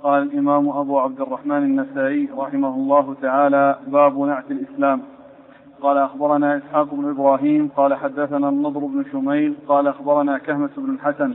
قال الإمام أبو عبد الرحمن النسائي رحمه الله تعالى: باب نعت الإسلام. قال أخبرنا إسحاق بن إبراهيم قال حدثنا النضر بن شميل قال أخبرنا كهمة بن الحسن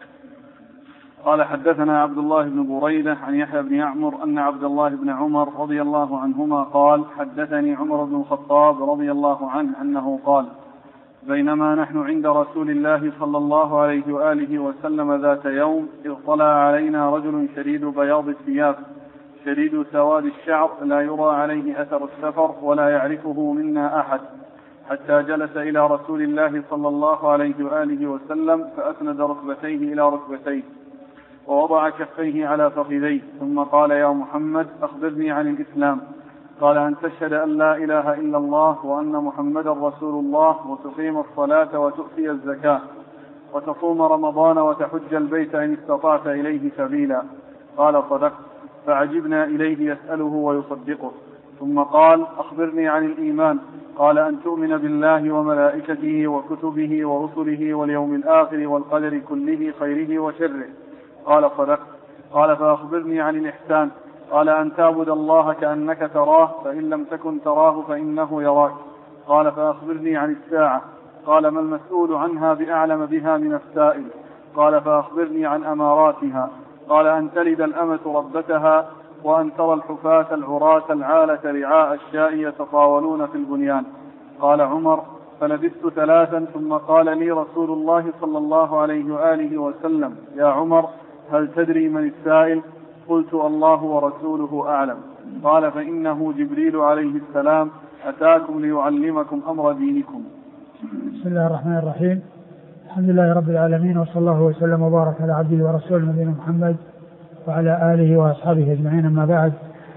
قال حدثنا عبد الله بن بريدة عن يحيى بن يعمر أن عبد الله بن عمر رضي الله عنهما قال: حدثني عمر بن الخطاب رضي الله عنه أنه قال: بينما نحن عند رسول الله صلى الله عليه وآله وسلم ذات يوم إذ طلع علينا رجل شديد بياض الثياب شديد سواد الشعر لا يرى عليه أثر السفر ولا يعرفه منا أحد، حتى جلس إلى رسول الله صلى الله عليه وآله وسلم فأسند ركبتيه إلى ركبتيه ووضع كفيه على فخذيه ثم قال: يا محمد أخبرني عن الإسلام. قال: أن تشهد أن لا إله إلا الله وأن محمدا رسول الله وتقيم الصلاة وتؤتي الزكاة وتصوم رمضان وتحج البيت إن استطعت إليه سبيلا. قال: صدقت. فعجبنا إليه يسأله ويصدقه. ثم قال: أخبرني عن الإيمان. قال: أن تؤمن بالله وملائكته وكتبه ورسله واليوم الآخر والقدر كله خيره وشره. قال: صدقت. قال: فأخبرني عن الإحسان. قال: أن تعبد الله كأنك تراه فإن لم تكن تراه فإنه يراك. قال: فأخبرني عن الساعة. قال: ما المسؤول عنها بأعلم بها من السائل. قال: فأخبرني عن أماراتها. قال: أن تلد الأمة ربتها وأن ترى الحفاة العراة العالة رعاء الشاء يتطاولون في البنيان. قال عمر: فلبثت 3 ثم قال لي رسول الله صلى الله عليه وآله وسلم: يا عمر هل تدري من السائل؟ قلت: الله ورسوله أعلم. قال: فإنه جبريل عليه السلام أتاكم ليعلمكم أمر دينكم. بسم الله الرحمن الرحيم. الحمد لله رب العالمين، وصلى الله وسلم وبارك على عبده ورسوله نبينا محمد وعلى آله وأصحابه أجمعين. أما بعد،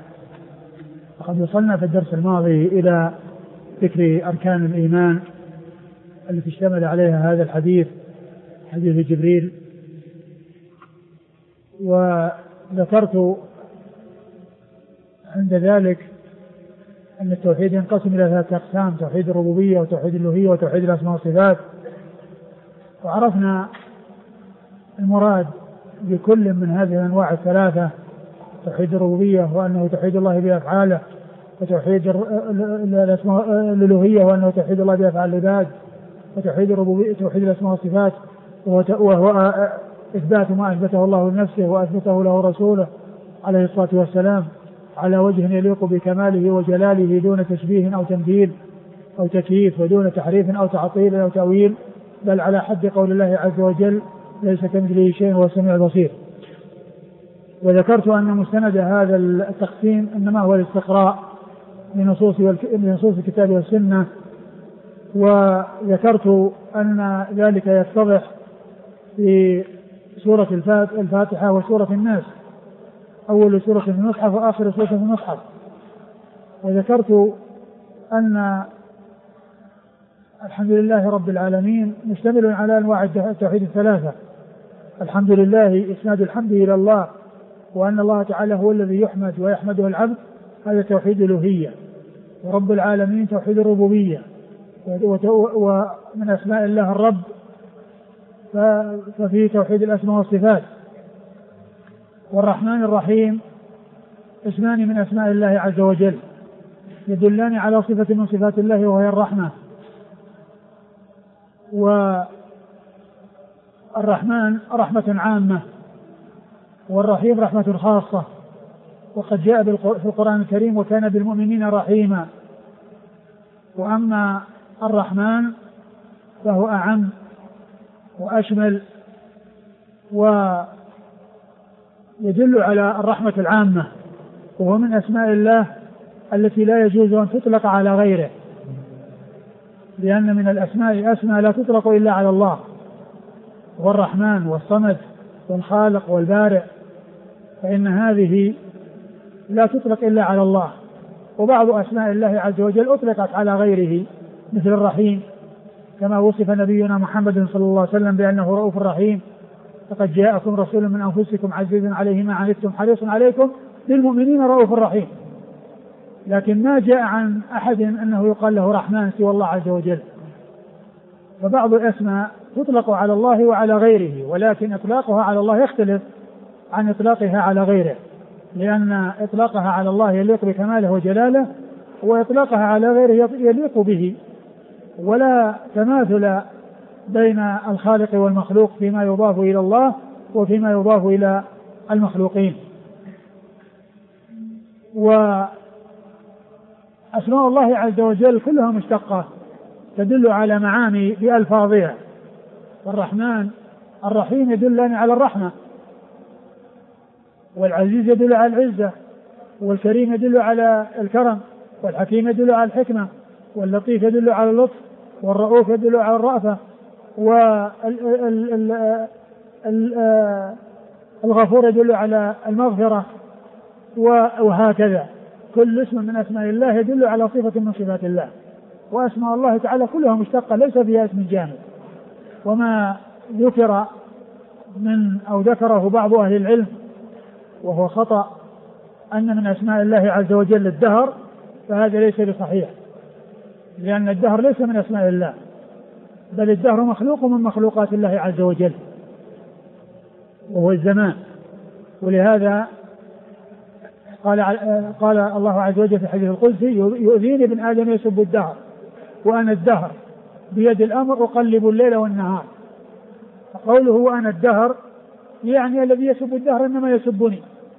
فقد وصلنا في الدرس الماضي إلى ذكر أركان الإيمان التي اشتمل عليها هذا الحديث، حديث جبريل. وذكرت عند ذلك أن التوحيد ينقسم إلى 3 أقسام: توحيد الربوبية وتوحيد الألوهية وتوحيد الأسماء والصفات. وعرفنا المراد بكل من هذه الأنواع ال3: توحيد الربوبية وأنه توحيد الله بأفعاله، وتوحيد الألوهية وأنه توحيد الله بأفعال العباد، وتوحيد الربوبية توحيد الأسماء والصفات وهو إثبات ما أثبته الله لنفسه وأثبته له رسوله عليه الصلاة والسلام على وجه يليق بكماله وجلاله دون تشبيه أو تمثيل أو تكييف، ودون تحريف أو تعطيل أو تأويل، بل على حد قول الله عز وجل: ليس كمثله شيء وهو السميع البصير. وذكرت أن مستند هذا التقسيم إنما هو الاستقراء لنصوص الكتاب والسنة. وذكرت أن ذلك يتضح في سورة الفاتحة وسورة الناس، أول سورة في المصحف وآخر سورة في المصحف. وذكرت أن الحمد لله رب العالمين مشتمل على أنواع التوحيد ال3: الحمد لله إسناد الحمد إلى الله، وأن الله تعالى هو الذي يحمد ويحمده العبد، هذا توحيد الألوهية. ورب العالمين توحيد الربوبية، ومن أسماء الله الرب ففيه توحيد الأسماء والصفات. والرحمن الرحيم اسمان من أسماء الله عز وجل يدلان على صفة من صفات الله وهي الرحمة. والرحمن رحمة عامة، والرحيم رحمة خاصة. وقد جاء في القرآن الكريم: وكان بالمؤمنين رحيما. وأما الرحمن فهو أعم وأشمل، ويدل على الرحمة العامة، وهو من أسماء الله التي لا يجوز أن تطلق على غيره، لأن من الأسماء أسماء لا تطلق إلا على الله، والرحمن والصمد والخالق والبارئ، فإن هذه لا تطلق إلا على الله. وبعض أسماء الله عز وجل أطلقت على غيره مثل الرحيم، كما وصف نبينا محمد صلى الله عليه وسلم بأنه رؤوف رحيم: لقد جاءكم رسول من أنفسكم عزيز عليه ما عنتم حريص عليكم بالمؤمنين رؤوف رحيم. لكن ما جاء عن أحد أنه يقال له رحمن سوى الله عز وجل. فبعض الأسماء تطلق على الله وعلى غيره، ولكن إطلاقها على الله يختلف عن إطلاقها على غيره. لأن إطلاقها على الله يليق بكماله وجلاله، وإطلاقها على غيره يليق به، ولا تماثل بين الخالق والمخلوق فيما يضاف إلى الله وفيما يضاف إلى المخلوقين. وأسماء الله عز وجل كلها مشتقة تدل على معاني بألفاظها. الرحمن الرحيم يدلان على الرحمة، والعزيز يدل على العزة، والكريم يدل على الكرم، والحكيم يدل على الحكمة، واللطيف يدل على اللطف، والرؤوف يدل على الرأفة، والغفور يدل على المغفرة، وهكذا. كل اسم من أسماء الله يدل على صفة من صفات الله. وأسماء الله تعالى كلها مشتقة ليس فيها اسم جامد. وما ذكر أو ذكره بعض أهل العلم وهو خطأ أن من أسماء الله عز وجل الدهر، فهذا ليس بصحيح، لأن الدهر ليس من أسماء الله، بل الدهر مخلوق من مخلوقات الله عز وجل وهو الزمان. ولهذا قال الله عز وجل في الحديث القدسي: يؤذيني ابن آدم يسب الدهر وأنا الدهر بيد الأمر أقلب الليل والنهار. فقوله وأنا الدهر يعني الذي يسب الدهر إنما يسبني،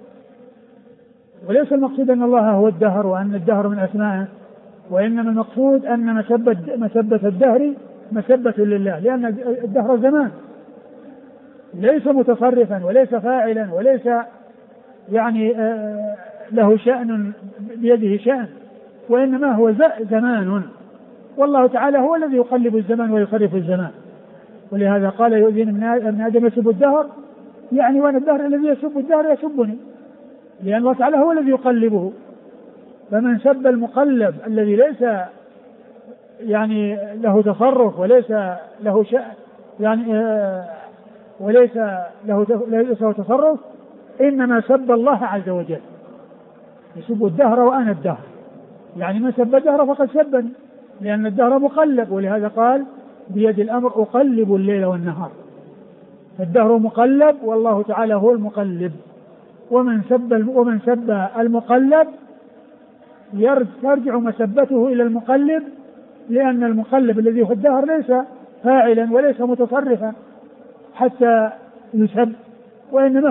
وليس المقصود أن الله هو الدهر وأن الدهر من أسمائه، وإنما المقصود أن مسبة الدهر مسبة لله، لأن الدهر زمان ليس متصرفا وليس فاعلا وليس يعني له شأن بيده شأن، وإنما هو زمان، والله تعالى هو الذي يقلب الزمان ويصرف الزمان. ولهذا قال: يؤذين ابن آدم يسب الدهر، يعني وأنا الدهر الذي يسب الدهر يسبني، لأن الله تعالى هو الذي يقلبه. فمن سب المقلب الذي ليس يعني له تصرف وليس له شأن يعني وليس له تصرف، إنما سب الله عز وجل. يسب الدهر وأنا الدهر، يعني من سب الدهر فقد سبني، لأن الدهر مقلب. ولهذا قال: بيد الأمر أقلب الليل والنهار. فالدهر مقلب والله تعالى هو المقلب. ومن سب المقلب ترجع مسبته إلى المقلب، لأن المقلب الذي هو الدهر ليس فاعلا وليس متصرفا حتى يسب، وإنما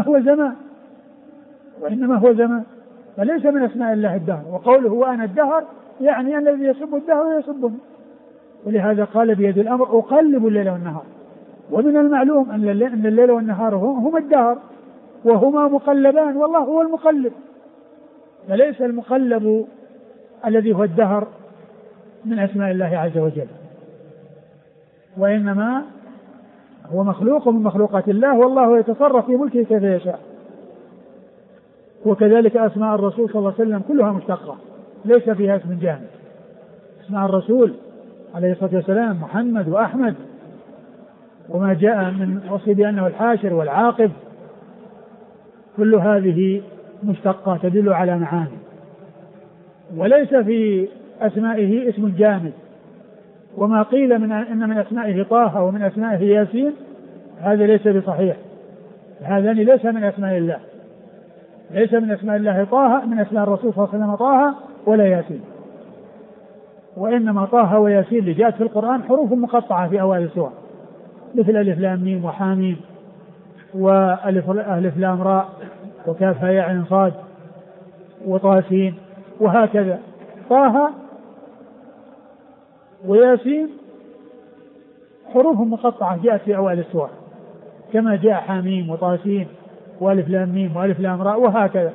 هو زمان فليس من أسماء الله الدهر. وقوله وأنا الدهر يعني الذي يسب الدهر يسبني. ولهذا قال: بيد الأمر أقلب الليل والنهار. ومن المعلوم أن الليل والنهار هما الدهر وهما مقلبان، والله هو المقلب، فليس المقلب الذي هو الدهر من أسماء الله عز وجل، وإنما هو مخلوق من مخلوقات الله، والله يتصرف في ملكه كيف يشاء. وكذلك أسماء الرسول صلى الله عليه وسلم كلها مشتقة ليس فيها اسم جامد. اسماء الرسول عليه الصلاة والسلام محمد وأحمد، وما جاء من وصف بأنه الحاشر والعاقب، كل هذه مشتقة تدل على معاني. وليس في أسمائه اسم جامد. وما قيل إن من أسمائه طه ومن أسمائه ياسين هذا ليس بصحيح، هذان ليس من أسماء الله، ليس من أسماء الله طه، من أسماء الرسول صلى الله عليه وسلم طه ولا ياسين. وإنما طه وياسين اللي جاءت في القرآن حروف مقطعة في أوائل السور، مثل ألف لام ميم وحاميم وألف لام راء وكاف هاء عين صاد وطاسين، وهكذا. طه وياسين حروف مقطعة جاءت في أوائل السور، كما جاء حاميم وطاسين وألف لام ميم وألف لام راء وهكذا.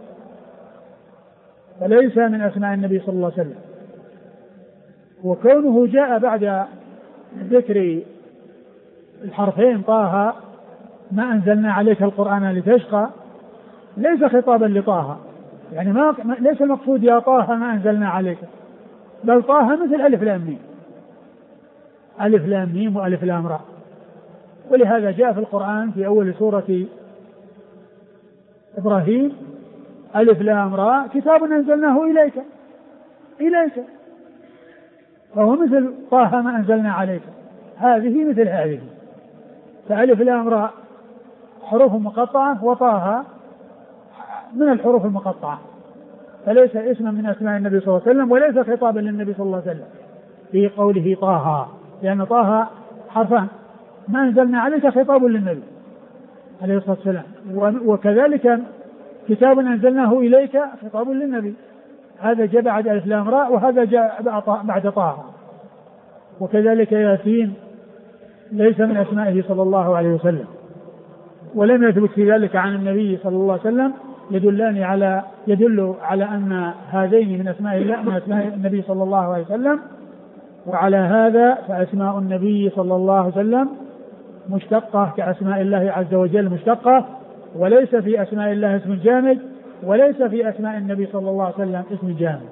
فليس من أسماء النبي صلى الله عليه وسلم. وكونه جاء بعد ذكر الحرفين طه ما أنزلنا عليك القرآن لتشقى ليس خطابا لطه، يعني ليس المقصود يا طه ما أنزلنا عليك، بل طه مثل ألف لام ميم، ألف لام ميم وألف لام راء. ولهذا جاء في القرآن في أول سورة إبراهيم ألف لام راء كتاب أنزلناه إليك، فهو مثل طه ما أنزلنا عليك، هذه مثل هذه. فألف لام راء حروف مقطعة، وطه من الحروف المقطعة، فليس اسما من أسماء النبي صلى الله عليه وسلم، وليس خطابا للنبي صلى الله عليه وسلم في قوله طه، لأن طه حرفان، ما أنزلنا عليك خطاب للنبي عليه الصلاة والسلام، وكذلك كتاب أنزلناه إليك خطاب للنبي، هذا جاء بعد ألف لام راء، وهذا جاء بعد طه. وكذلك ياسين ليس من أسمائه صلى الله عليه وسلم، ولم يثبت في ذلك عن النبي صلى الله عليه وسلم يدل على أن هذين من أسماء الله، من أسماء النبي صلى الله عليه وسلم. وعلى هذا فأسماء النبي صلى الله عليه وسلم مشتقة كأسماء الله عز وجل مشتقة، وليس في أسماء الله اسم جامد، وليس في أسماء النبي صلى الله عليه وسلم اسم جامد.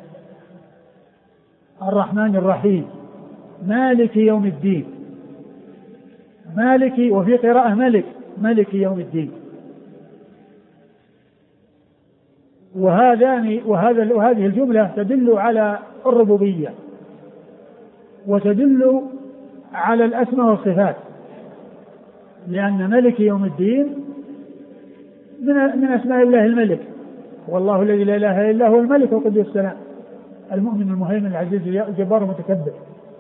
الرحمن الرحيم، مالك يوم الدين، مالك، وفي قراءة ملك، ملك يوم الدين. وهذه الجملة تدل على الربوبية، وتدل على الأسماء والصفات، لأن ملك يوم الدين من أسماء الله الملك، والله الذي لا إله إلا هو الملك القدوس السلام المؤمن المهيمن العزيز الجبار المتكبر.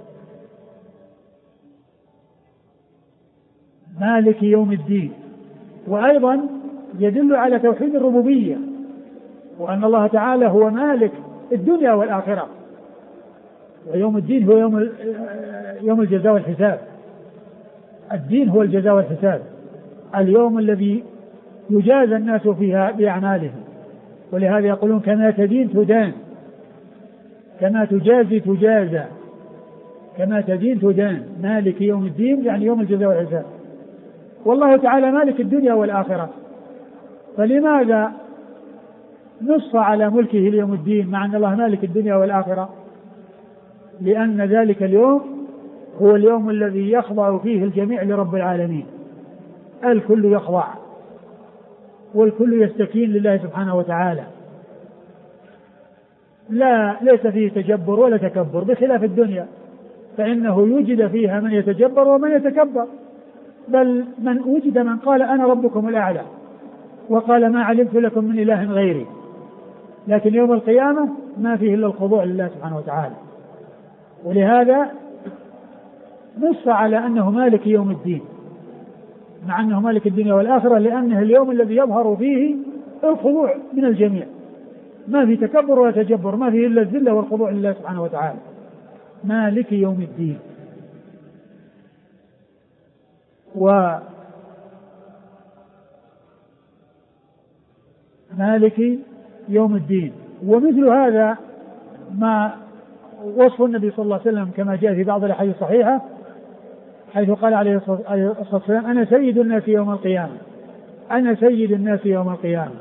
مالك يوم الدين، وأيضا يدل على توحيد الربوبية، وأن الله تعالى هو مالك الدنيا والآخرة، ويوم الدين هو يوم الجزاء والحساب. الدين هو الجزاء والحساب، اليوم الذي يجازى الناس فيها بأعمالهم، ولهذا يقولون كما تدين تدان، كما تجازي تجازى، كما تدين تدان. مالك يوم الدين يعني يوم الجزاء والحساب، والله تعالى مالك الدنيا والآخرة، فلماذا نص على ملكه ليوم الدين مع أن الله مالك الدنيا والآخرة؟ لأن ذلك اليوم هو اليوم الذي يخضع فيه الجميع لرب العالمين، الكل يخضع والكل يستكين لله سبحانه وتعالى، ليس فيه تجبر ولا تكبر، بخلاف الدنيا فإنه يوجد فيها من يتجبر ومن يتكبر، بل من وجد من قال أنا ربكم الأعلى وقال ما علمت لكم من إله غيري. لكن يوم القيامة ما فيه إلا الخضوع لله سبحانه وتعالى، ولهذا نص على أنه مالك يوم الدين مع أنه مالك الدنيا والآخرة، لأنه اليوم الذي يظهر فيه الخضوع من الجميع، ما في تكبر ولا تجبر، ما فيه إلا الذلة والخضوع لله سبحانه وتعالى. مالك يوم الدين. ومالك يوم الدين، ومثل هذا ما وصف النبي صلى الله عليه وسلم كما جاء في بعض الأحاديث الصحيحة، حيث قال عليه الصلاة والسلام أنا سيد الناس يوم القيامة، أنا سيد الناس يوم القيامة.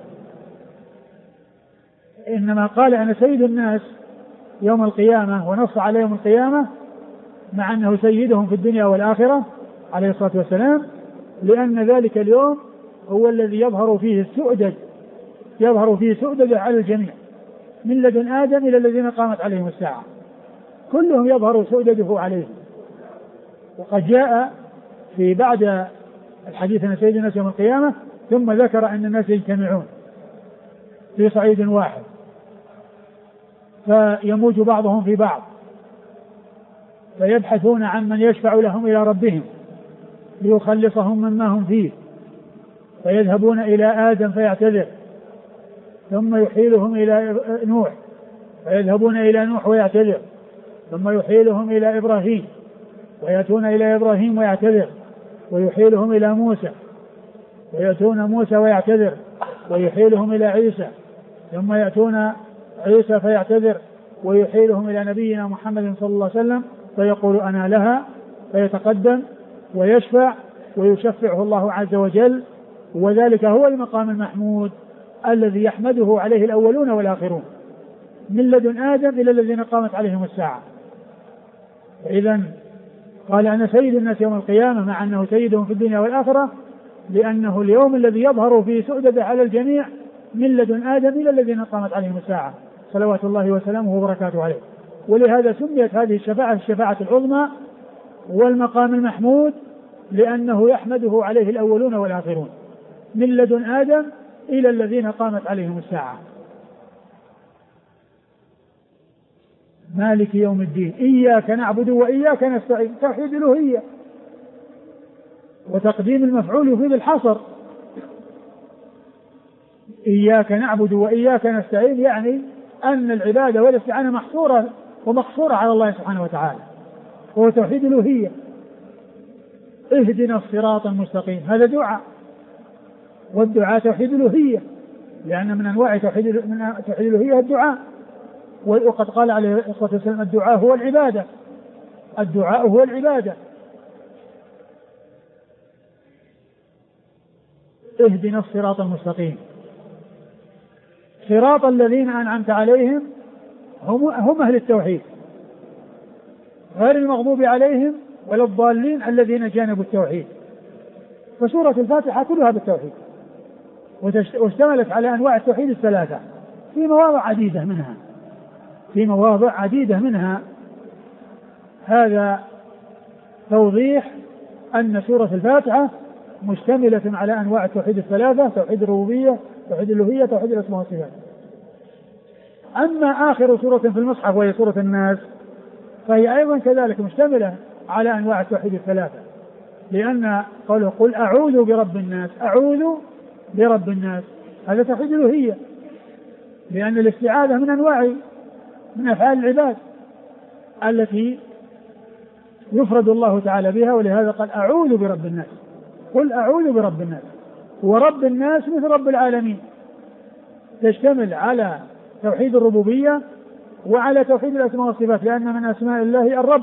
إنما قال أنا سيد الناس يوم القيامة ونص على يوم القيامة مع أنه سيدهم في الدنيا والآخرة عليه الصلاة والسلام، لأن ذلك اليوم هو الذي يظهر فيه سؤدد على الجميع من لدن آدم إلى الذين قامت عليهم الساعة، كلهم يظهر سؤدده عليهم. وقد جاء في بعد الحديث عن سيد الناس يوم القيامة ثم ذكر أن الناس يجتمعون في صعيد واحد فيموج بعضهم في بعض فيبحثون عن من يشفع لهم إلى ربهم ليخلصهم مما هم فيه، فيذهبون إلى آدم فيعتذر، ثم يحيلهم إلى نوح فيذهبون إلى نوح ويعتذر، ثم يحيلهم إلى إبراهيم ويأتون إلى إبراهيم ويعتذر، ويحيلهم إلى موسى ويأتون موسى ويعتذر، ويحيلهم إلى عيسى، ثم يأتون عيسى فيعتذر، ويحيلهم إلى نبينا محمد صلى الله عليه وسلم فيقول أنا لها، فيتقدم ويشفع ويشفعه الله عز وجل. وذلك هو المقام المحمود الذي يحمده عليه الأولون والآخرون من لدن آدم إلى الذين قامت عليهم الساعة. إذن قال أنا سيد الناس يوم القيامة مع أنه سيدهم في الدنيا والآخرة، لأنه اليوم الذي يظهر فيه سؤدد على الجميع من لدن آدم إلى الذين قامت عليهم الساعة صلوات الله وسلامه وبركاته عليه. ولهذا سميت هذه الشفاعة العظمى والمقام المحمود، لأنه يحمده عليه الأولون والآخرون من لدن آدم إلى الذين قامت عليهم الساعة. مالك يوم الدين إياك نعبد وإياك نستعين، توحيد الألوهية، وتقديم المفعول يفيد الحصر. إياك نعبد وإياك نستعين يعني أن العبادة والاستعانة محصورة ومقصورة على الله سبحانه وتعالى، وهو توحيد الألوهية. اهدنا الصراط المستقيم هذا دعاء، والدعاء توحيد الألوهية، لأن من أنواع توحيد الألوهية الدعاء. وقد قال عليه الصلاة والسلام الدعاء هو العبادة، الدعاء هو العبادة. اهدنا الصراط المستقيم، صراط الذين أنعمت عليهم هم أهل التوحيد، غير المغضوب عليهم ولا الضالين الذين جانبوا التوحيد. فسورة الفاتحة كلها بالتوحيد، واشتملت على أنواع التوحيد الثلاثة في مواضع عديدة منها. هذا توضيح أن سورة الفاتحة مشتملة على أنواع التوحيد الثلاثة: توحيد الربوبية، توحيد الألوهية، توحيد الأسماء والصفات. أما آخر سورة في المصحف وهي سورة الناس فهي أيضا كذلك مشتملة على أنواع التوحيد الثلاثة، لأن قوله قل أعوذ برب الناس، أعوذ برب الناس هذا توحيد الألوهية، لأن الاستعاذة من أفعال العباد التي يفرد الله تعالى بها، ولهذا قال أعوذ برب الناس، قل أعوذ برب الناس. ورب الناس مثل رب العالمين، تشتمل على توحيد الربوبية وعلى توحيد الأسماء والصفات، لأن من أسماء الله الرب.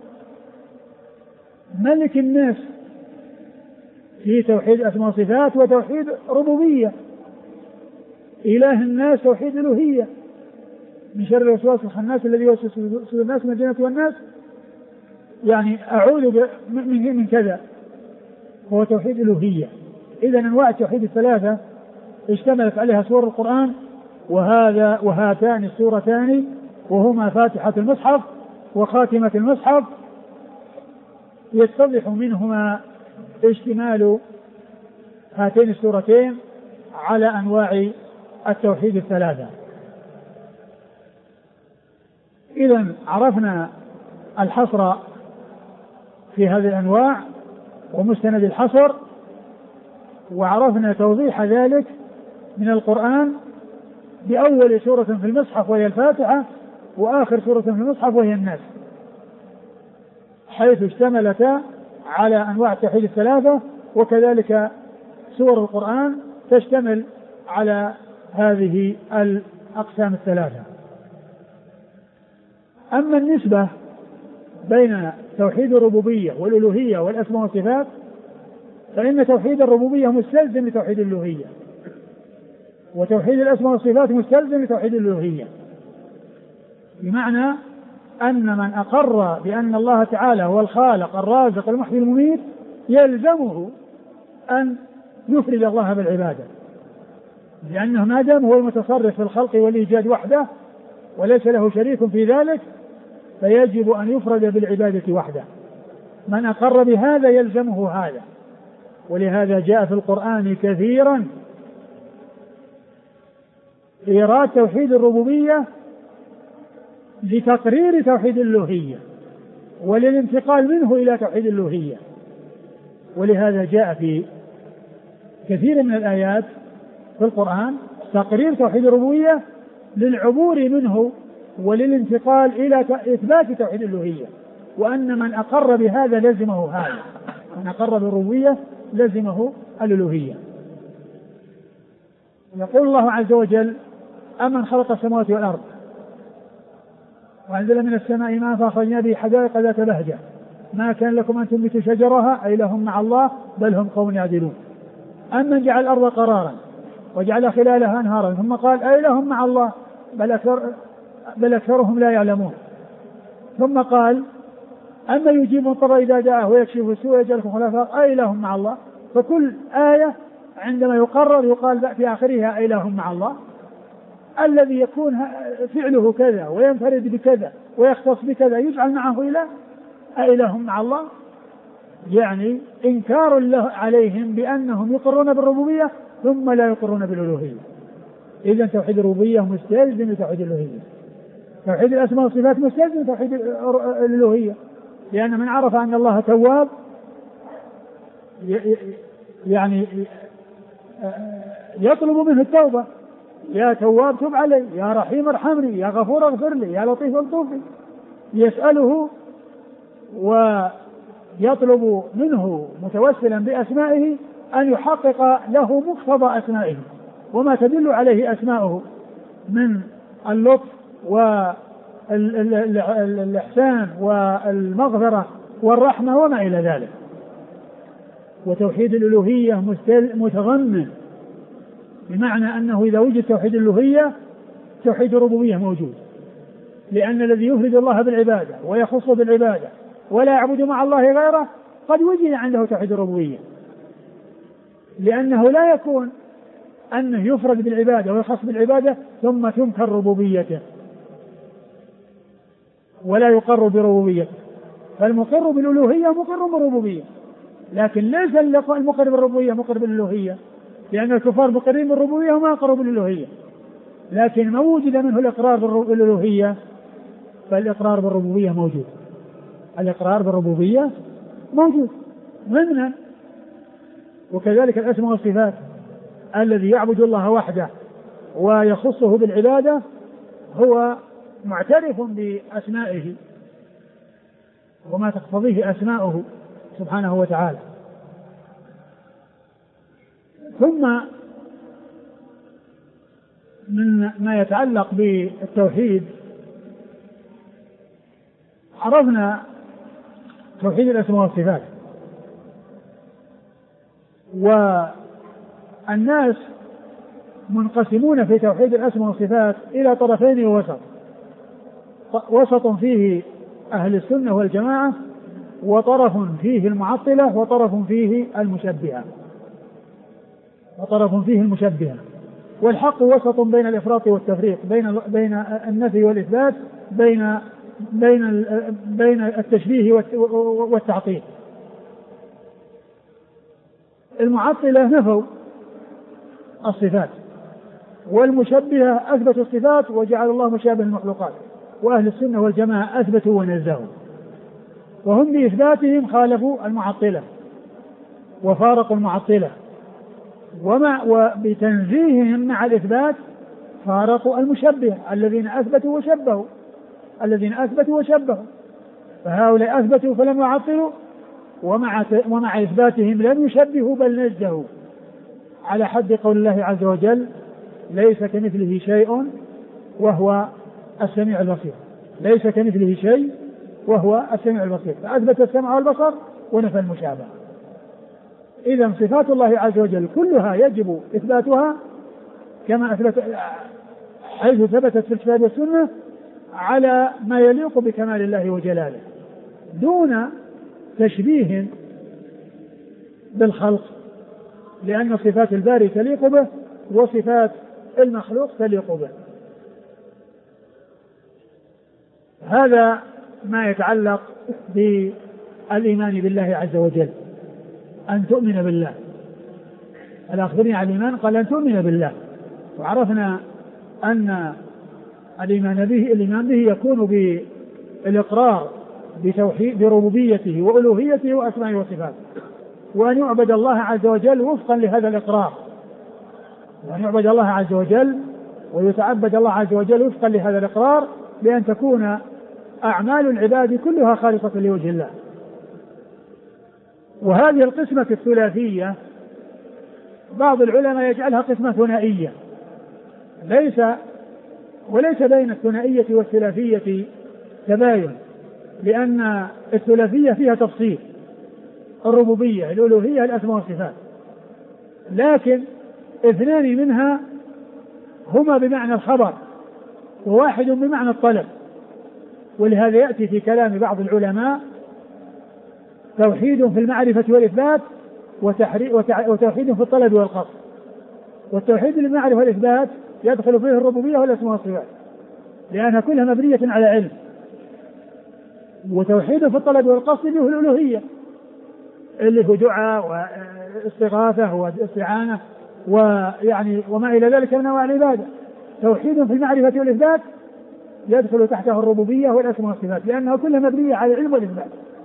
ملك الناس في توحيد الأسماء والصفات وتوحيد ربوبية. إله الناس توحيد الألوهية، من شر الوسواس الخناس الذي يوسوس في صدور الناس من الجنة والناس، يعني أعوذ من كذا، هو توحيد الألوهية. إذا أنواع التوحيد الثلاثة اشتملت عليها سور القرآن، وهاتان السورتان وهما فاتحة المصحف وخاتمة المصحف يتضح منهما اشتمال هاتين السورتين على أنواع التوحيد الثلاثة. إذا عرفنا الحصر في هذه الأنواع ومستند الحصر، وعرفنا توضيح ذلك من القرآن بأول سورة في المصحف وهي الفاتحة، وآخر سورة في المصحف وهي الناس، حيث اشتملتا على أنواع التوحيد الثلاثة، وكذلك سور القرآن تشتمل على هذه الأقسام الثلاثة. أما النسبة بين توحيد الربوبية والألوهية والأسماء والصفات فإن توحيد الربوبية مستلزم لتوحيد الألوهية، وتوحيد الأسماء والصفات مستلزم لتوحيد الألوهية، بمعنى أن من أقر بأن الله تعالى هو الخالق الرازق المحيي المميت يلزمه أن يفرد الله بالعبادة، لأنه ما دام هو المتصرف في الخلق والإيجاد وحده وليس له شريك في ذلك فيجب أن يفرد بالعبادة وحده. من أقر بهذا يلزمه هذا، ولهذا جاء في القرآن كثيرا إيراد توحيد الربوبية لتقرير توحيد الألوهية وللانتقال منه إلى توحيد الألوهية. ولهذا جاء في كثير من الآيات في القرآن تقرير توحيد الربوبية للعبور منه وللانتقال إلى إثبات توحيد الألوهية، وأن من أقر بهذا لزمه هذا، من أقر بالربوبية لزمه الألوهية. يقول الله عز وجل أمن خلق السماوات والأرض وأنزل من السماء ماء فأخرجنا به حدائق ذات بهجة ما كان لكم أن تنبتوا شجرها أإله مع الله بل هم قوم يعدلون. أمن جعل الأرض قرارا وجعل خلالها أنهارا ثم قال أإله مع الله بل أكثرهم لا يعلمون. ثم قال أما يجيب المضطر إذا دعاه ويكشف السوء ويجعلكم خلفاء أإله مع الله. فكل آية عندما يقرر يقال في آخرها أإله مع الله، الذي يكون فعله كذا وينفرد بكذا ويختص بكذا يجعل معه إله أإله مع الله، يعني إنكار له عليهم بأنهم يقرون بالربوبية ثم لا يقرون بالألوهية. إذن توحيد الربوبية مستلزم توحيد الألوهية. توحيد الأسماء والصفات مستلزم توحيد الألوهية، لأن من عرف أن الله تواب يعني يطلب منه التوبة، يا تواب تب علي، يا رحيم ارحمني، يا غفور اغفر لي، يا لطيف الطف لي. يسأله ويطلب منه متوسلا بأسمائه أن يحقق له مقتضى أسمائه وما تدل عليه أسماؤه من اللطف والإحسان والمغفرة والرحمة وما إلى ذلك. وتوحيد الألوهية متضمن، بمعنى أنه إذا وجد توحيد الألوهية توحيد الربوبية موجود، لأن الذي يفرد الله بالعبادة ويخص بالعبادة ولا يعبد مع الله غيره قد وجد عنده توحيد الربوبية، لأنه لا يكون أنه يفرد بالعبادة ويخص بالعبادة ثم تنكر ربوبيته ولا يقر بربوبيته. فالمقر بالألوهية مقر بالربوبية، لكن ليس المقر بالربوبية مقر بالألوهية، لأن الكفار مقرين بالربوبية وما يقروا بالألوهية. لكن ما وجد منه الإقرار بالألوهية فالإقرار بالربوبية موجود. الإقرار بالربوبية موجود ضمنا. وكذلك الأسماء والصفات، الذي يعبد الله وحده ويخصه بالعبادة هو معترف بأسمائه وما تقتضيه أسماؤه سبحانه وتعالى. ثم من ما يتعلق بالتوحيد عرفنا توحيد الأسماء والصفات، والناس منقسمون في توحيد الأسماء والصفات إلى طرفين ووسط، وسط فيه أهل السنة والجماعة، وطرف فيه المعطلة، وطرف فيه المشبهة. والحق وسط بين الإفراط والتفريق، بين النفي والإثبات، بين التشبيه والتعطيل. المعطلة نفوا الصفات، والمشبهة أثبتوا الصفات وجعل الله مشابه المخلوقات، وأهل السنة والجماعة أثبتوا ونزهوا، وهم بإثباتهم خالفوا المعطلة وفارقوا المعطلة، وبتنزيههم مع الإثبات فارقوا المشبه الذين أثبتوا وشبهوا. فهؤلاء أثبتوا فلم يعطلوا، ومع إثباتهم لم يشبهوا بل نزهوا، على حد قول الله عز وجل: ليس كمثله شيء وهو السميع البصير. ليس كمثله شيء وهو السميع البصير، فأثبت السمع والبصر ونفى المشابهة. إذا صفات الله عز وجل كلها يجب إثباتها كما حيث ثبتت في الكتاب والسنة على ما يليق بكمال الله وجلاله، دون تشبيه بالخلق، لأن صفات الباري تليق به وصفات المخلوق تليق به. هذا ما يتعلق بالإيمان بالله عز وجل، أن تؤمن بالله. الأخبرين عن الإيمان قال أن تؤمن بالله، وعرفنا أن الإيمان به يكون بالإقرار بربوبيته وألوهيته وأسمائه وصفاته، وأن يعبد الله عز وجل وفقا لهذا الإقرار، وأن يعبد الله عز وجل ويتعبد الله عز وجل وفقا لهذا الإقرار، بأن تكون أعمال العباد كلها خالصة لوجه الله. وهذه القسمة الثلاثية بعض العلماء يجعلها قسمة ثنائية، وليس بين الثنائية والثلاثية تباين، لأن الثلاثية فيها تفصيل: الربوبية، الألوهية، الأسماء والصفات، لكن اثنان منها هما بمعنى الخبر وواحد بمعنى الطلب. ولهذا يأتي في كلام بعض العلماء توحيد في المعرفة والإثبات، وتوحيد في الطلب والقصد. والتوحيد للمعرفة والإثبات يدخل فيه الربوبية والأسماء والصفات، لأنها كلها مبنية على علم. وتوحيد في الطلب والقصد اللي هو الألوهية، اللي هو دعاء واستغاثة واستعانة ويعني وما إلى ذلك من أنواع العبادة. توحيد في المعرفة والإثبات يدخل تحته الربوبية والأسماء والصفات لأنها كلها مبنية على العلم والإثبات.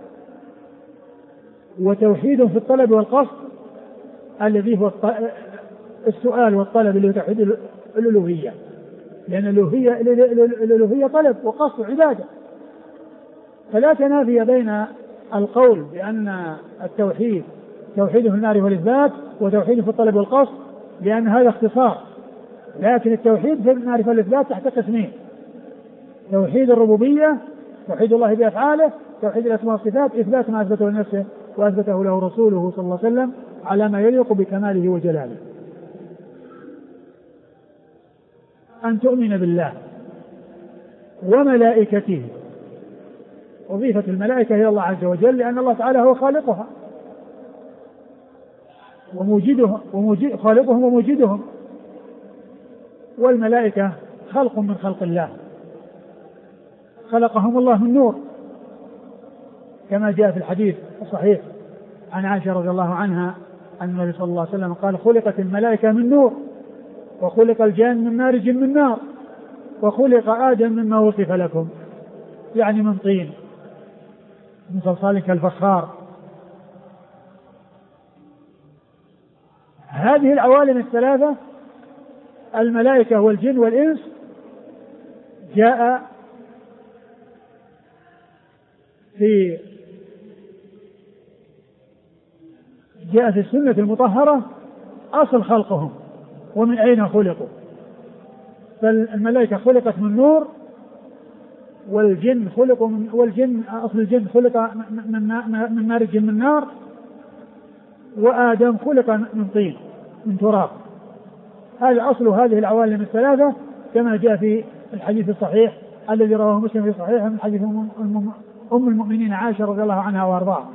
وتوحيد في الطلب والقصد الذي هو السؤال والطلب اللي هو توحيد الألوهية، لأن الألوهية طلب وقصد عبادة، فلا تنافي بين القول بأن التوحيد توحيد في المعرفة والإثبات وتوحيد في الطلب والقصد، لأن هذا اختصار. لكن التوحيد في المعرفة والإثبات تحت قسمين: توحيد الربوبية توحيد الله بأفعاله، توحيد الأسماء والصفات إثبات ما أثبته لنفسه وأثبته له رسوله صلى الله عليه وسلم على ما يليق بكماله وجلاله. أن تؤمن بالله وملائكته، أضيفت الملائكة إلى الله عز وجل لأن الله تعالى هو خالقها خالقهم وموجدهم، والملائكة خلق من خلق الله، خلقهم الله من نور كما جاء في الحديث الصحيح عن عائشة رضي الله عنها أن النبي صلى الله عليه وسلم قال: خلقت الملائكة من نور، وخلق الجان من مارج من نار، وخلق آدم مما وصف لكم، يعني من طين من صلصال كالفخار. هذه العوالم الثلاثة الملائكة والجن والإنس جاء في السنة المطهرة أصل خلقهم ومن أين خلقوا. فالملائكة خلقت من نور، والجن خلقوا أصل الجن خلق من مارج من نار، وآدم خلق من طين من تراب. هذا أصل هذه العوالم الثلاثة كما جاء في الحديث الصحيح الذي رواه مسلم في صحيحه من حديث أم المؤمنين عائشة رضي الله عنها وأرضاها.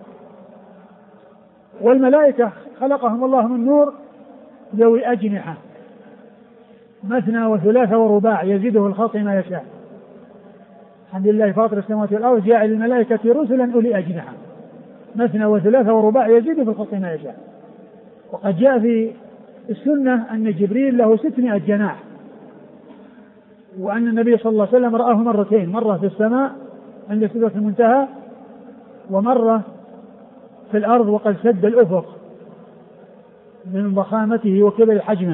والملائكة خلقهم الله من نور ذوي أجنحة مثنى وثلاث ورباع يزيده الخلق ما يشاء. الحمد لله فاطر السماوات والأرض جاعل الملائكة رسلا أولي أجنحة مثنى وثلاث ورباع يزيد في الخلق ما يشاء. وقد جاء في السنة أن جبريل له 600 جناح، وأن النبي صلى الله عليه وسلم رآه مرتين، مرة في السماء عند سدرة المنتهى، ومرة في الأرض وقد سد الأفق من ضخامته وكبر حجمه.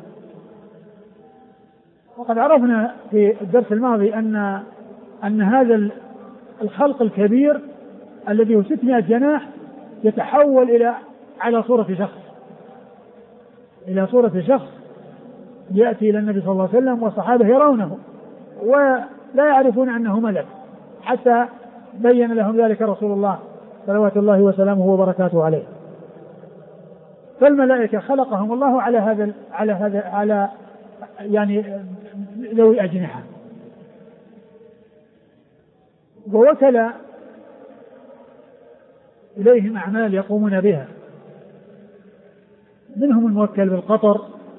وقد عرفنا في الدرس الماضي أن هذا الخلق الكبير الذي هو 600 جناح يتحول على صورة شخص، إلى صورة شخص يأتي إلى النبي صلى الله عليه وسلم والصحابة يرونه ولا يعرفون أنه ملك، حتى بين لهم ذلك رسول الله صلوات الله وسلامه وبركاته عليه. فالملائكة خلقهم الله على يعني ذوي أجنحة، ووكل إليهم أعمال يقومون بها، منهم الموكل بالقطر،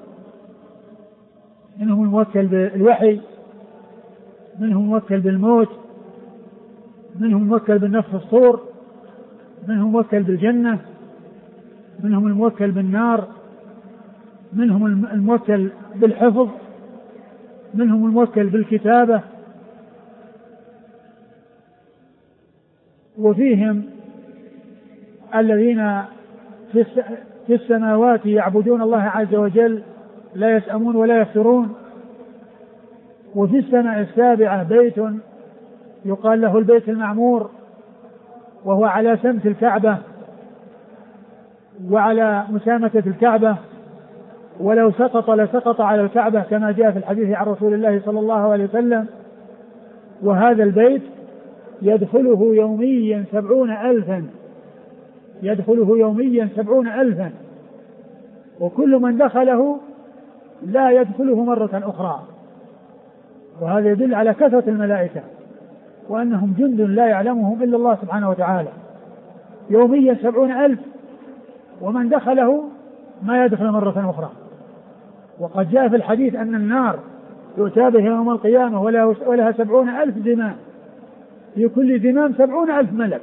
منهم الموكل بالوحي، منهم الموكل بالموت، منهم الموكل بالنفخ في الصور، منهم الموكل بالجنة، منهم الموكل بالنار، منهم الموكل بالحفظ، منهم الموكل بالكتابة، وفيهم الذين في السماوات يعبدون الله عز وجل لا يسأمون ولا يفترون. وفي السماء السابعة بيت يقال له البيت المعمور، وهو على سمت الكعبة وعلى مسامة الكعبة، ولو سقط لسقط على الكعبة كما جاء في الحديث عن رسول الله صلى الله عليه وسلم. وهذا البيت يدخله يوميا 70,000، يدخله يوميا 70,000، وكل من دخله لا يدخله مرة أخرى. وهذا يدل على كثرة الملائكة وأنهم جند لا يعلمهم إلا الله سبحانه وتعالى. يوميا 70,000، ومن دخله ما يدخل مرة أخرى. وقد جاء في الحديث أن النار يؤتى بها يوم القيامة ولها 70,000 زمام، في كل زمام 70,000 ملك،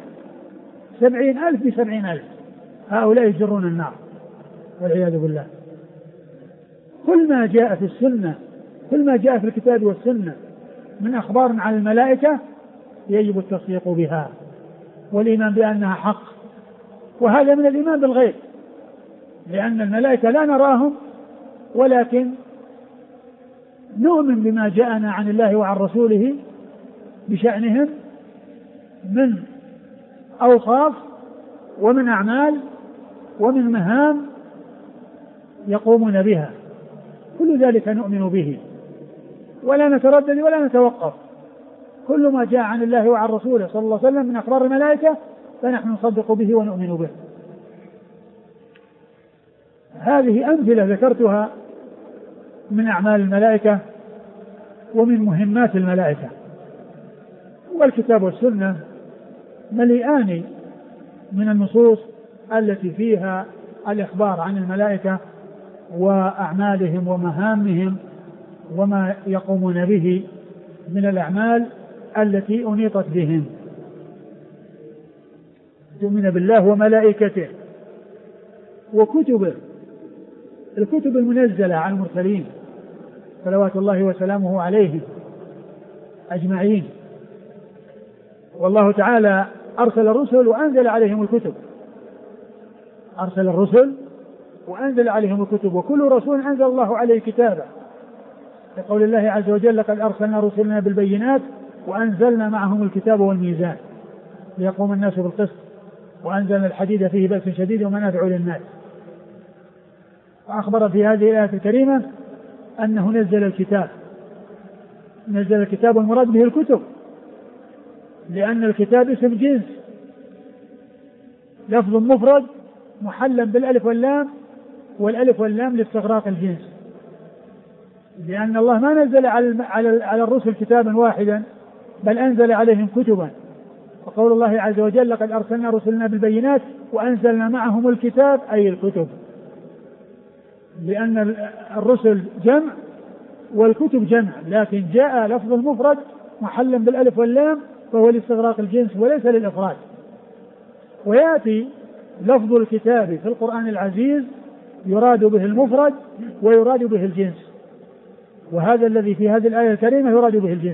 70,000 ب70,000، هؤلاء يجرون النار والعياذ بالله. كل ما جاء في السنة، كل ما جاء في الكتاب والسنة من أخبار عن الملائكة يجب التصديق بها والإيمان بأنها حق. وهذا من الإيمان بالغيب، لأن الملائكة لا نراهم ولكن نؤمن بما جاءنا عن الله وعن رسوله بشأنهم من أوصاف ومن أعمال ومن مهام يقومون بها، كل ذلك نؤمن به ولا نتردد ولا نتوقف. كل ما جاء عن الله وعن رسوله صلى الله عليه وسلم من أخبار الملائكة فنحن نصدق به ونؤمن به. هذه أمثلة ذكرتها من أعمال الملائكة ومن مهمات الملائكة، والكتاب والسنة مليئان من النصوص التي فيها الإخبار عن الملائكة وأعمالهم ومهامهم وما يقومون به من الأعمال التي أنيطت بهم. تؤمن بالله وملائكته وكتبه، الكتب المنزلة على المرسلين صلوات الله وسلامه عليهم أجمعين. والله تعالى أرسل الرسل وأنزل عليهم الكتب، أرسل الرسل وأنزل عليهم الكتب، وكل رسول أنزل الله عليه كتابه، لقول الله عز وجل لقد أرسلنا رسلنا بالبينات وأنزلنا معهم الكتاب والميزان ليقوم الناس بالقسط وأنزلنا الحديد فيه بأس شديد ومنافع للناس. وأخبر في هذه الآية الكريمة أنه نزل الكتاب، نزل الكتاب والمراد به الكتب، لأن الكتاب اسم جنس لفظ مفرد محلا بالألف واللام، والألف واللام لاستغراق الجنس، لأن الله ما نزل على الرسل كتابا واحدا بل أنزل عليهم كتبا. وقول الله عز وجل لقد أرسلنا رسلنا بالبينات وأنزلنا معهم الكتاب أي الكتب، لأن الرسل جمع والكتب جمع، لكن جاء لفظ المفرد محلا بالألف واللام فهو لاستغراق الجنس وليس للإفراد. ويأتي لفظ الكتاب في القرآن العزيز يراد به المفرد ويراد به الجنس، وهذا الذي في هذه الآية الكريمة يراد به الجنس.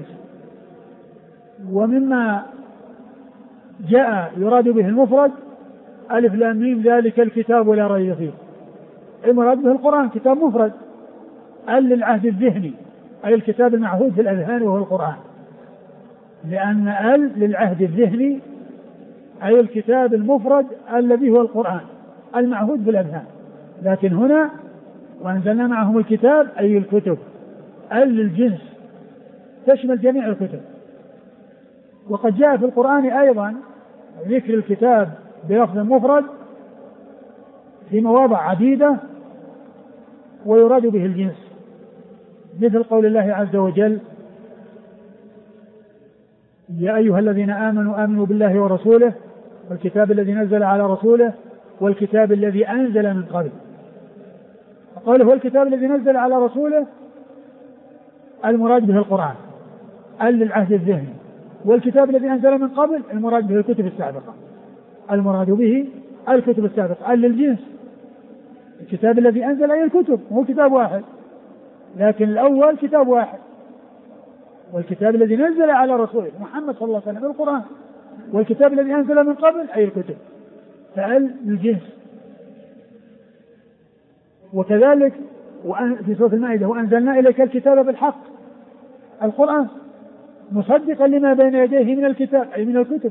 ومما جاء يراد به المفرد ألف لام ميم ذلك الكتاب لا ريب فيه، المراد به القرآن كتاب مفرد، ال للعهد الذهني أي الكتاب المعهود في الأذهان وهو القرآن، لأن ال للعهد الذهني أي الكتاب المفرد الذي هو القرآن المعهود في الأذهان. لكن هنا وأنزلنا معهم الكتاب أي الكتب، ال للجنس تشمل جميع الكتب. وقد جاء في القرآن أيضا ذكر الكتاب بلفظ مفرد في مواضع عديدة ويراد به الجنس، مثل قول الله عز وجل يا أيها الذين آمنوا آمنوا بالله ورسوله والكتاب الذي نزل على رسوله والكتاب الذي أنزل من قبل. قال هو الكتاب الذي نزل على رسوله المراد به القرآن ال للعهد الذهني، والكتاب الذي أنزل من قبل المراد به الكتب السابقة، المراد به الكتب السابقة ال للجنس، الكتاب الذي أنزل أي الكتب هو كتاب واحد، لكن الأول كتاب واحد، والكتاب الذي نزل على رسوله محمد صلى الله عليه وسلم القرآن، والكتاب الذي أنزل من قبل أي الكتب، فال للجنس. وكذلك في سورة المائدة وأنزلنا إليك الكتاب بالحق القرآن مصدقا لما بين يديه من الكتاب أي من الكتب.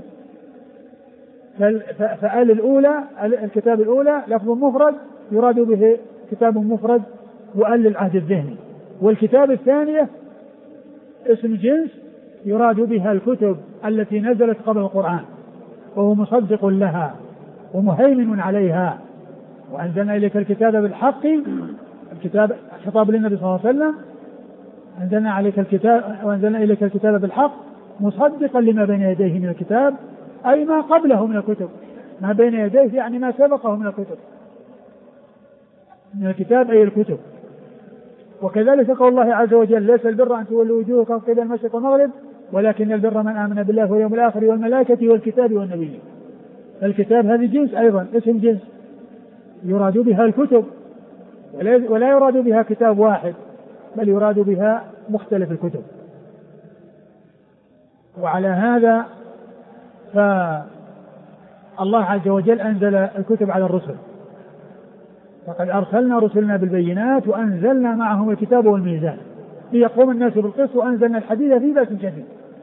فآل الأولى الكتاب الأولى لفظ مفرد يراد به كتاب مفرد وآل للعهد الذهني، والكتاب الثانية اسم جنس يراد بها الكتب التي نزلت قبل القرآن وهو مصدق لها ومهيمن عليها. وأنزلنا إليك الكتاب بالحق، الكتاب خطاب للنبي صلى الله عليه وسلم، أنزلنا عليك الكتاب وأنزلنا إليك الكتاب بالحق مصدقا لما بين يديه من الكتاب أي ما قبله من الكتب، ما بين يديه يعني ما سبقه من الكتب، من الكتاب أي الكتب. وكذلك قول الله عز وجل ليس البر أن تولوا وجوهكم قبل المشرق والمغرب ولكن البر من آمن بالله واليوم الآخر والملائكة والكتاب والنبيين. الكتاب هذه جنس أيضا اسم جنس يراد بها الكتب، ولا يراد بها كتاب واحد، بل يراد بها مختلف الكتب. وعلى هذا فالله عز وجل أنزل الكتب على الرسل، فقد أرسلنا رسلنا بالبينات وأنزلنا معهم الكتاب والميزان ليقوم الناس بالقسط وأنزلنا الحديد في بأس شديد.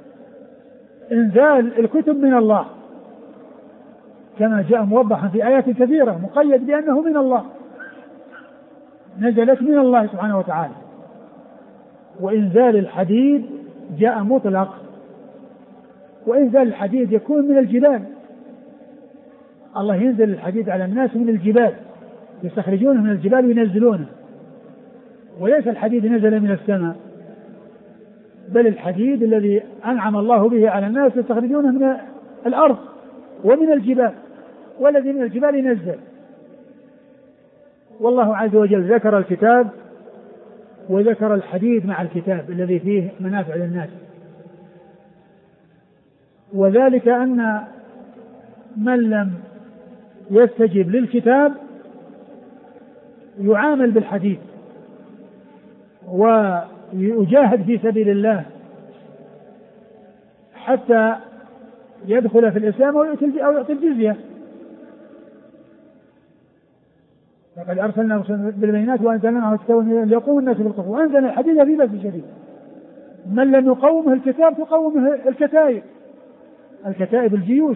إنزال الكتب من الله كما جاء موضحا في آيات كثيرة، مقيد بأنه من الله، نزلت من الله سبحانه وتعالى. وإنزال الحديد جاء مطلق، وإنزال الحديد يكون من الجبال، الله ينزل الحديد على الناس من الجبال، يستخرجونه من الجبال وينزلونه، وليس الحديد نزل من السماء، بل الحديد الذي أنعم الله به على الناس يستخرجونه من الأرض ومن الجبال، والذي من الجبال ينزل. والله عز وجل ذكر الكتاب وذكر الحديد مع الكتاب الذي فيه منافع للناس، وذلك أن من لم يستجب للكتاب يعامل بالحديد ويجاهد في سبيل الله حتى يدخل في الإسلام أو يعطي الجزية. لقد أرسلنا بالبينات وأنزلنا معه الكتاب ليقوم الناس بالقسط وأنزلنا الحديد في بأس شديد. من لم يقومه الكتاب تقومه الكتائب الجيوش.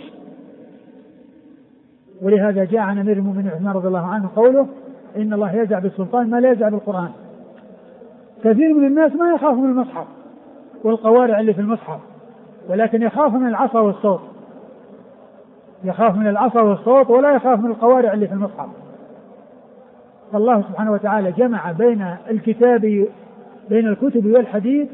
ولهذا جاء عن أمير المؤمنين عثمان رضي الله عنه قوله: إن الله يزع بالسلطان ما لا يزع بالقرآن. كثير من الناس ما يخاف من المصحف والقوارع اللي في المصحف، ولكن يخاف من العصا والصوت، يخاف من العصا والصوت ولا يخاف من القوارع اللي في المصحف. فالله سبحانه وتعالى جمع بين الكتب والحديث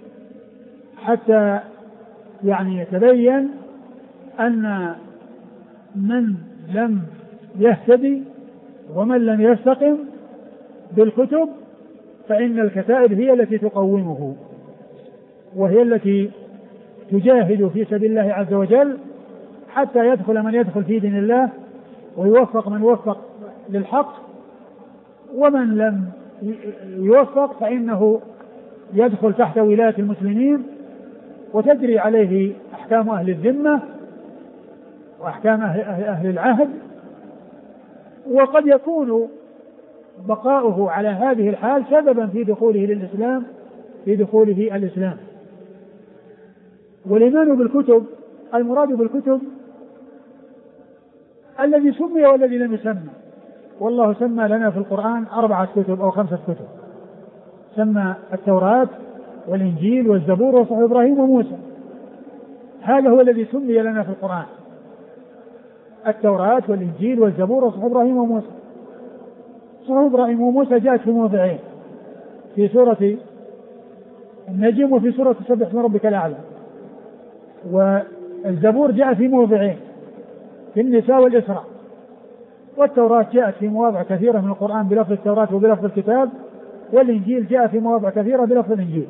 حتى يتبين أن من لم يهتدي ومن لم يستقم بالكتب فإن الكتائب هي التي تقومه، وهي التي تجاهد في سبيل الله عز وجل حتى يدخل من يدخل في دين الله ويوفق من يوفق للحق، ومن لم يوفق فإنه يدخل تحت ولاية المسلمين وتجري عليه أحكام أهل الذمة وأحكام أهل العهد. وقد يكون بقاؤه على هذه الحال سببا في دخوله الإسلام. والإيمان بالكتب المراد بالكتب الذي سمي والذي لم يسمى. والله سمى لنا في القرآن 4 كتب أو 5 كتب، سمى التوراة والإنجيل والزبور وصحف إبراهيم وموسى. هذا هو الذي سمي لنا في القرآن، التوراة والإنجيل والزبور وصحف إبراهيم وموسى. صحف إبراهيم وموسى جاءت في موضعين، في سورة النجم وفي سورة سبح اسم ربك الأعلى. والزبور جاء في موضعين، في النساء والإسراء. والتوراة جاءت في مواضع كثيرة من القرآن بلفظ التوراة وبلفظ الكتاب، والإنجيل جاء في مواضع كثيرة بلفظ الإنجيل.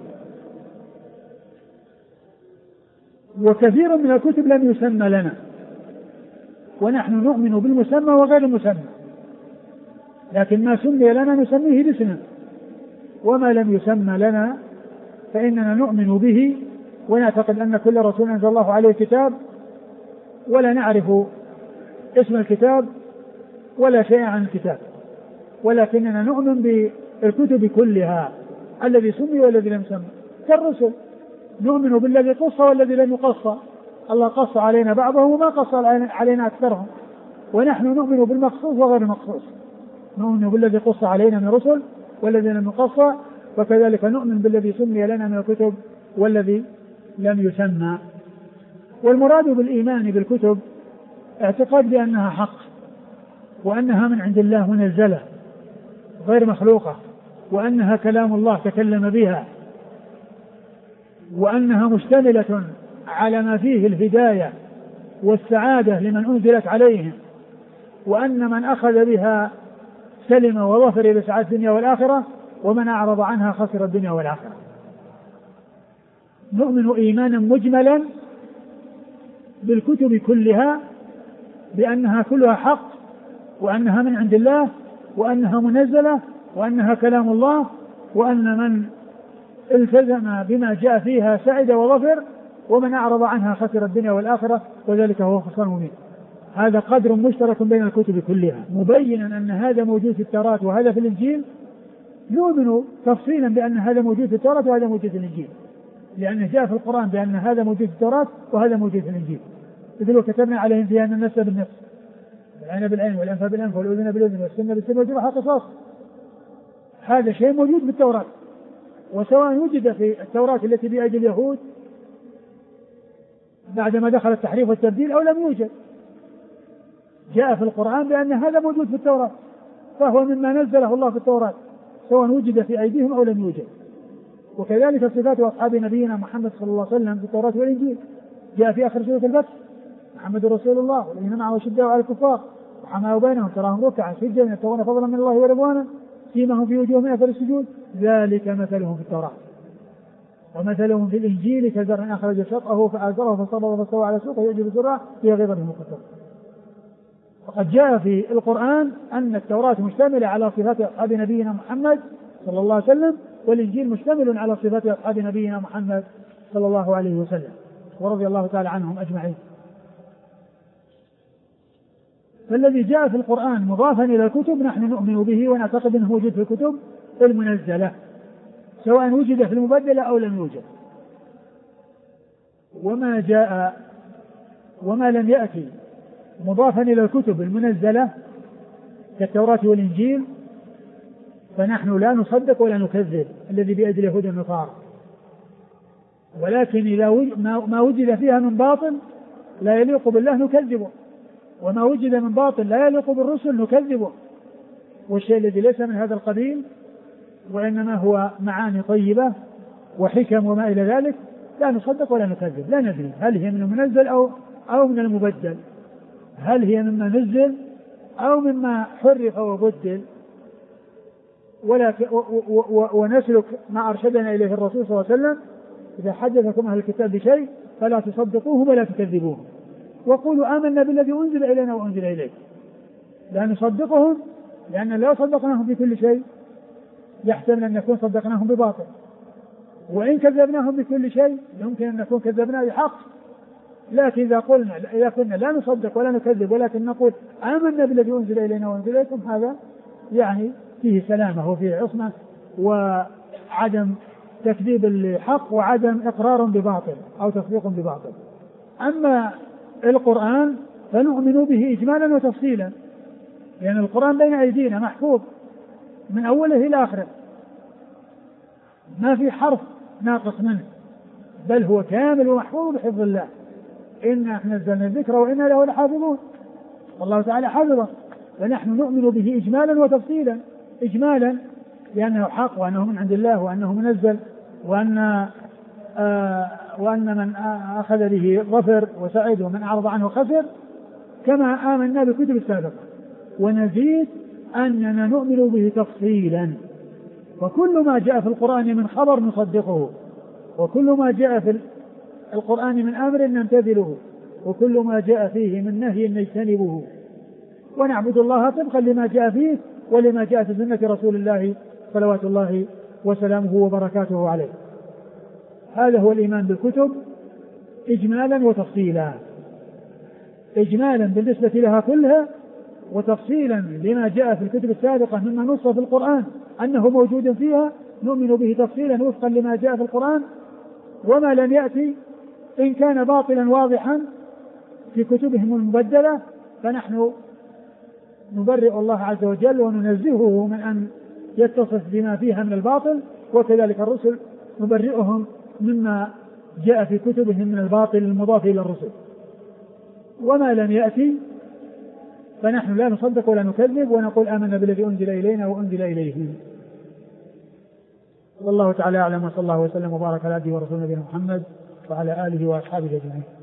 وكثير من الكتب لم يسمى لنا، ونحن نؤمن بالمسمى وغير المسمى، لكن ما سمي لنا نسميه باسمه، وما لم يسمى لنا فإننا نؤمن به ونعتقد أن كل رسول أنزل الله عليه كتاب، ولا نعرف اسم الكتاب ولا شيء عن الكتاب، ولكننا نؤمن بالكتب كلها الذي سمي والذي لم يسمى. كالرسل نؤمن بالذي قص والذي لم يقص، الله قص علينا بعضه وما قص علينا أكثرهم، ونحن نؤمن بالمقصوص وغير المقصوص، نؤمن بالذي قص علينا من الرسل والذي لم يقص، وكذلك نؤمن بالذي سمي لنا من الكتب والذي لم يسمى. والمراد بالإيمان بالكتب اعتقاد بأنها حق، وأنها من عند الله منزلة غير مخلوقة، وأنها كلام الله تكلم بها، وأنها مشتملة على ما فيه الهداية والسعادة لمن أنزلت عليهم، وأن من أخذ بها سلم وظفر بسعادة الدنيا والآخرة، ومن أعرض عنها خسر الدنيا والآخرة. نؤمن إيمانا مجملا بالكتب كلها بأنها كلها حق، وأنها من عند الله، وأنها منزلة، وأنها كلام الله، وأن من التزم بما جاء فيها سعد وظفر، ومن أعرض عنها خسر الدنيا والآخرة، وذلك هو خسران مبين. هذا قدر مشترك بين الكتب كلها، مبينا أن هذا موجود في التوراة وهذا في الإنجيل. نؤمن تفصيلا بأن هذا موجود في التوراة وهذا موجود في الإنجيل، لأنه جاء في القرآن بأن هذا موجود في التوراة وهذا موجود في الإنجيل. مثل وكتبنا عليهم فيها أن النفس بالنفس والعين بالعين والأنف بالأنف والأذن بالأذن والسن بالسن والجرح قصاص. هذا شيء موجود في التوراة، وسواء وجد في التوراة التي بأيدي اليهود بعدما دخل التحريف والتبديل أو لم يوجد، جاء في القرآن بأن هذا موجود في التوراة، فهو مما نزله الله في التوراة سواء وجد في أيديهم أو لم يوجد. وكذلك صفات أصحاب نبينا محمد صلى الله عليه وسلم في التوراة والإنجيل، جاء في آخر سورة الفتح: محمد رسول الله والذين معه أشداء على الكفار رحماء بينهم تراهم ركعا سجدا يبتغون فضلا من الله ورضوانا سيماهم في وجوههم من أثر السجود ذلك مثلهم في التوراة ومثلهم في الإنجيل كزرع أخرج شطأه فآزره فصبر فاستوى على سوقه يعجب الزراع ليغيظ بهم الكفار. وقد جاء في القرآن أن التوراة مشتملة على صفات أصحاب نبينا محمد صلى الله عليه وسلم، والإنجيل مشتمل على صفات أصحاب نبينا محمد صلى الله عليه وسلم ورضي الله تعالى عنهم أجمعين. فالذي جاء في القرآن مضافا إلى الكتب نحن نؤمن به ونعتقد أنه موجود في الكتب المنزلة سواء وجد في المبدلة أو لم يوجد. وما جاء وما لم يأتي مضافا إلى الكتب المنزلة كالتوراة والإنجيل فنحن لا نصدق ولا نكذب الذي بيد اليهود والنصارى، ولكن إذا ما وجد فيها من باطل لا يليق بالله نكذبه، وما وجد من باطل لا يليق بالرسل نكذبه. والشيء الذي ليس من هذا القبيل وإنما هو معاني طيبة وحكم وما إلى ذلك لا نصدق ولا نكذب. لا ندري هل هي من المنزل أو من المبدل، هل هي مما نزل أو مما حرف وبدل، ونسلك ما أرشدنا إليه الرسول صلى الله عليه وسلم: إذا حدثكم أهل الكتاب بشيء فلا تصدقوه ولا تكذبوه وقولوا آمنا بالذي أنزل إلينا وأنزل إليك. لا نصدقهم لأن لو صدقناهم بكل شيء يحتمل أن نكون صدقناهم بباطل، وإن كذبناهم بكل شيء يمكن أن نكون كذبنا بحق. لكن إذا كنا لا نصدق ولا نكذب ولكن نقول آمنا بالذي أنزل إلينا وأنزل إليكم، هذا يعني فيه سلامة وفيه عصمة وعدم تكذيب الحق وعدم إقرار بباطل أو تصديق بباطل. أما القرآن فنؤمن به إجمالا وتفصيلا، لأن القرآن بين أيدينا محفوظ من أوله إلى آخره، ما في حرف ناقص منه، بل هو كامل ومحفوظ بحفظ الله. إنا نزلنا الذكر وإنا له لحافظون، والله تعالى حفظه، فنحن نؤمن به إجمالا وتفصيلا. إجمالا لأنه حق وأنه من عند الله وأنه منزل وأن من أخذ به ظفر وسعيد ومن أعرض عنه خسر، كما آمنا بالكتب السابقة. ونزيد أننا نؤمن به تفصيلا، وكل ما جاء في القرآن من خبر نصدقه، وكل ما جاء في القرآن من أمر نمتثله، وكل ما جاء فيه من نهي نجتنبه، ونعبد الله طبقا لما جاء فيه ولما جاء في سنة رسول الله صلوات الله وسلامه وبركاته عليه. هذا هو الإيمان بالكتب إجمالا وتفصيلا، إجمالا بالنسبة لها كلها، وتفصيلا لما جاء في الكتب السابقة مما نص في القرآن أنه موجود فيها نؤمن به تفصيلا وفقا لما جاء في القرآن. وما لم يأتي إن كان باطلا واضحا في كتبهم المبدلة فنحن نبرئ الله عز وجل وننزهه من أن يتصف بما فيها من الباطل، وكذلك الرسل نبرئهم مما جاء في كتبهم من الباطل المضاف إلى الرسل. وما لم يأتي فنحن لا نصدق ولا نكذب ونقول آمنا بالذي أنزل إلينا وأنزل إليهم. والله تعالى أعلم، وصلى الله وسلم وبارك على عبده ورسوله نبينا محمد وعلى آله وأصحابه أجمعين.